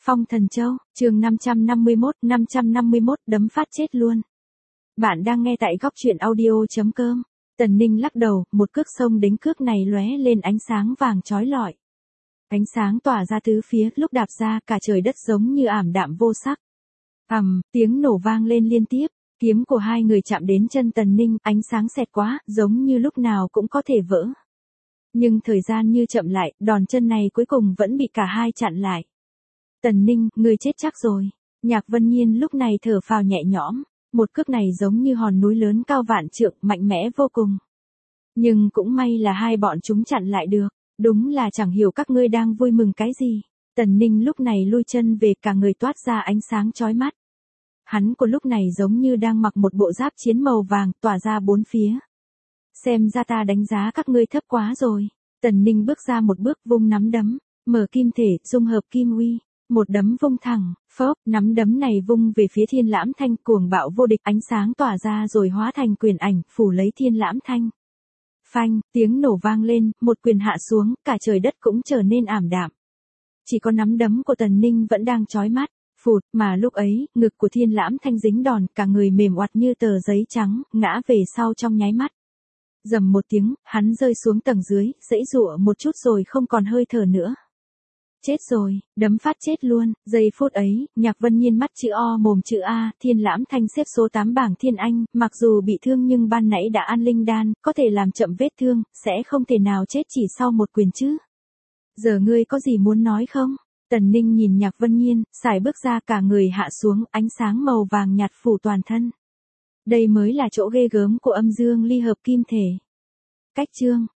Phong Thần Châu, chương 551 đấm phát chết luôn. Bạn đang nghe tại góc truyện audio.com. Tần Ninh lắc đầu, một cước xông đến cước này lóe lên ánh sáng vàng chói lọi. Ánh sáng tỏa ra tứ phía, lúc đạp ra cả trời đất giống như ảm đạm vô sắc. Tiếng nổ vang lên liên tiếp, kiếm của hai người chạm đến chân Tần Ninh, ánh sáng xẹt quá, giống như lúc nào cũng có thể vỡ. Nhưng thời gian như chậm lại, đòn chân này cuối cùng vẫn bị cả hai chặn lại. Tần Ninh, ngươi chết chắc rồi. Nhạc Vân Nhiên lúc này thở phào nhẹ nhõm, một cước này giống như hòn núi lớn cao vạn trượng, mạnh mẽ vô cùng. Nhưng cũng may là hai bọn chúng chặn lại được, đúng là chẳng hiểu các ngươi đang vui mừng cái gì. Tần Ninh lúc này lui chân về, cả người toát ra ánh sáng chói mắt. Hắn của lúc này giống như đang mặc một bộ giáp chiến màu vàng, tỏa ra bốn phía. Xem ra ta đánh giá các ngươi thấp quá rồi. Tần Ninh bước ra một bước, vung nắm đấm, mở kim thể, dung hợp kim uy. Một đấm vung thẳng, phốc, nắm đấm này vung về phía Thiên Lãm Thanh, cuồng bạo vô địch, ánh sáng tỏa ra rồi hóa thành quyền ảnh, phủ lấy Thiên Lãm Thanh. Phanh, tiếng nổ vang lên, một quyền hạ xuống, cả trời đất cũng trở nên ảm đạm. Chỉ có nắm đấm của Tần Ninh vẫn đang chói mắt, phụt, mà lúc ấy, ngực của Thiên Lãm Thanh dính đòn, cả người mềm oặt như tờ giấy trắng, ngã về sau trong nháy mắt. Rầm một tiếng, hắn rơi xuống tầng dưới, giãy giụa một chút rồi không còn hơi thở nữa. Chết rồi, đấm phát chết luôn. Giây phút ấy, Nhạc Vân Nhiên mắt chữ O mồm chữ A, Thiên Lãm Thanh xếp số 8 bảng Thiên Anh, mặc dù bị thương nhưng ban nãy đã ăn linh đan, có thể làm chậm vết thương, sẽ không thể nào chết chỉ sau một quyền chứ. Giờ ngươi có gì muốn nói không? Tần Ninh nhìn Nhạc Vân Nhiên, sải bước ra, cả người hạ xuống, ánh sáng màu vàng nhạt phủ toàn thân. Đây mới là chỗ ghê gớm của âm dương ly hợp kim thể. Cách chương,